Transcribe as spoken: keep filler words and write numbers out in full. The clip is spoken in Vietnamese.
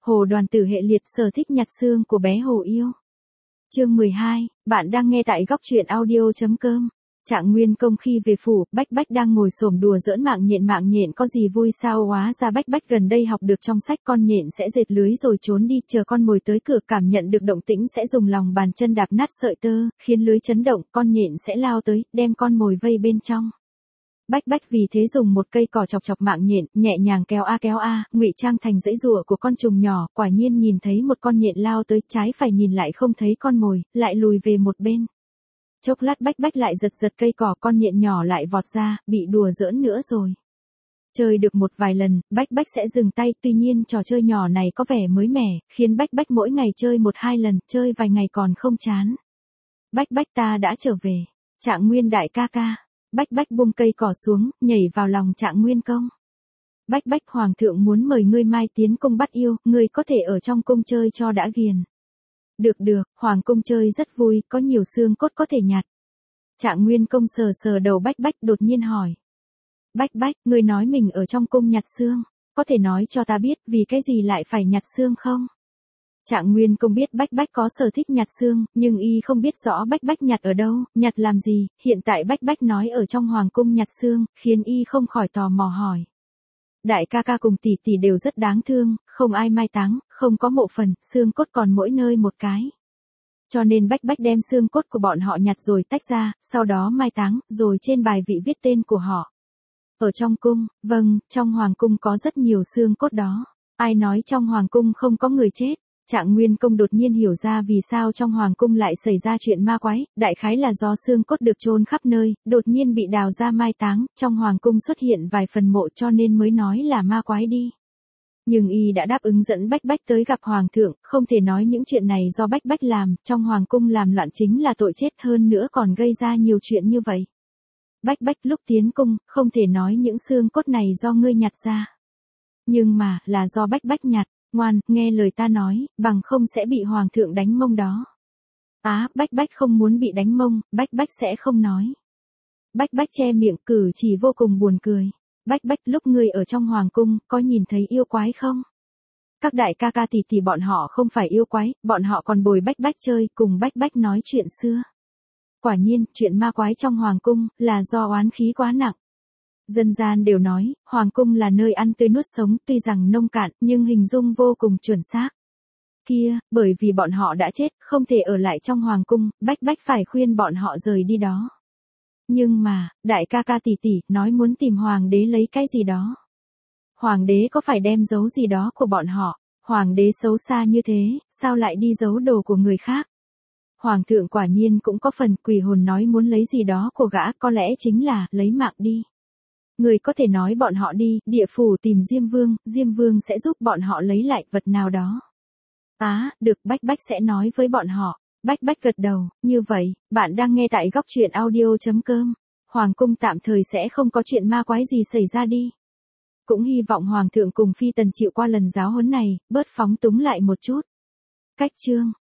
Hồ Đoàn Tử hệ liệt sở thích nhặt xương của bé Hồ Yêu. Chương mười hai, bạn đang nghe tại góc truyện audio chấm com. Trạng Nguyên Công khi về phủ, Bách Bách đang ngồi xổm đùa giỡn mạng nhện mạng nhện có gì vui sao, hóa ra Bách Bách gần đây học được trong sách con nhện sẽ dệt lưới rồi trốn đi, chờ con mồi tới cửa cảm nhận được động tĩnh sẽ dùng lòng bàn chân đạp nát sợi tơ, khiến lưới chấn động, con nhện sẽ lao tới, đem con mồi vây bên trong. Bách Bách vì thế dùng một cây cỏ chọc chọc mạng nhện, nhẹ nhàng kéo a kéo a, ngụy trang thành dãy rùa của con trùng nhỏ, quả nhiên nhìn thấy một con nhện lao tới, trái phải nhìn lại không thấy con mồi, lại lùi về một bên. Chốc lát Bách Bách lại giật giật cây cỏ, con nhện nhỏ lại vọt ra, bị đùa giỡn nữa rồi. Chơi được một vài lần, Bách Bách sẽ dừng tay, tuy nhiên trò chơi nhỏ này có vẻ mới mẻ, khiến Bách Bách mỗi ngày chơi một hai lần, chơi vài ngày còn không chán. Bách Bách ta đã trở về. Trạng Nguyên đại ca ca. Bách Bách buông cây cỏ xuống, nhảy vào lòng Trạng Nguyên Công. Bách Bách, hoàng thượng muốn mời ngươi mai tiến cung bắt yêu, ngươi có thể ở trong cung chơi cho đã ghiền. Được được, hoàng cung chơi rất vui, có nhiều xương cốt có thể nhặt. Trạng Nguyên Công sờ sờ đầu Bách Bách, đột nhiên hỏi. Bách Bách, ngươi nói mình ở trong cung nhặt xương, có thể nói cho ta biết vì cái gì lại phải nhặt xương không? Trạng Nguyên Công biết Bách Bách có sở thích nhặt xương, nhưng y không biết rõ Bách Bách nhặt ở đâu, nhặt làm gì, hiện tại Bách Bách nói ở trong hoàng cung nhặt xương, khiến y không khỏi tò mò hỏi. Đại ca ca cùng tỷ tỷ đều rất đáng thương, không ai mai táng, không có mộ phần, xương cốt còn mỗi nơi một cái. Cho nên Bách Bách đem xương cốt của bọn họ nhặt rồi tách ra, sau đó mai táng, rồi trên bài vị viết tên của họ. Ở trong cung, vâng, trong hoàng cung có rất nhiều xương cốt đó. Ai nói trong hoàng cung không có người chết? Trạng Nguyên Công đột nhiên hiểu ra vì sao trong hoàng cung lại xảy ra chuyện ma quái, đại khái là do xương cốt được chôn khắp nơi, đột nhiên bị đào ra mai táng, trong hoàng cung xuất hiện vài phần mộ cho nên mới nói là ma quái đi. Nhưng y đã đáp ứng dẫn Bách Bách tới gặp hoàng thượng, không thể nói những chuyện này do Bách Bách làm, trong hoàng cung làm loạn chính là tội chết, hơn nữa còn gây ra nhiều chuyện như vậy. Bách Bách lúc tiến cung, không thể nói những xương cốt này do ngươi nhặt ra. Nhưng mà, là do Bách Bách nhặt. Ngoan, nghe lời ta nói, bằng không sẽ bị hoàng thượng đánh mông đó. Á, Bách Bách không muốn bị đánh mông, Bách Bách sẽ không nói. Bách Bách che miệng, cử chỉ vô cùng buồn cười. Bách Bách, lúc ngươi ở trong hoàng cung, có nhìn thấy yêu quái không? Các đại ca ca tỷ tỷ bọn họ không phải yêu quái, bọn họ còn bồi Bách Bách chơi, cùng Bách Bách nói chuyện xưa. Quả nhiên, chuyện ma quái trong hoàng cung, là do oán khí quá nặng. Dân gian đều nói, hoàng cung là nơi ăn tươi nuốt sống, tuy rằng nông cạn, nhưng hình dung vô cùng chuẩn xác. Kia, bởi vì bọn họ đã chết, không thể ở lại trong hoàng cung, Bách Bách phải khuyên bọn họ rời đi đó. Nhưng mà, đại ca ca tỷ tỷ, nói muốn tìm hoàng đế lấy cái gì đó. Hoàng đế có phải đem giấu gì đó của bọn họ, hoàng đế xấu xa như thế, sao lại đi giấu đồ của người khác? Hoàng thượng quả nhiên cũng có phần, quỷ hồn nói muốn lấy gì đó của gã, có lẽ chính là, lấy mạng đi. Người có thể nói bọn họ đi, địa phủ tìm Diêm Vương, Diêm Vương sẽ giúp bọn họ lấy lại vật nào đó. Á, à, được, Bách Bách sẽ nói với bọn họ. Bách Bách gật đầu, như vậy, bạn đang nghe tại góc truyện audio chấm com. Hoàng cung tạm thời sẽ không có chuyện ma quái gì xảy ra đi. Cũng hy vọng Hoàng thượng cùng Phi Tần chịu qua lần giáo huấn này, bớt phóng túng lại một chút. Cách chương.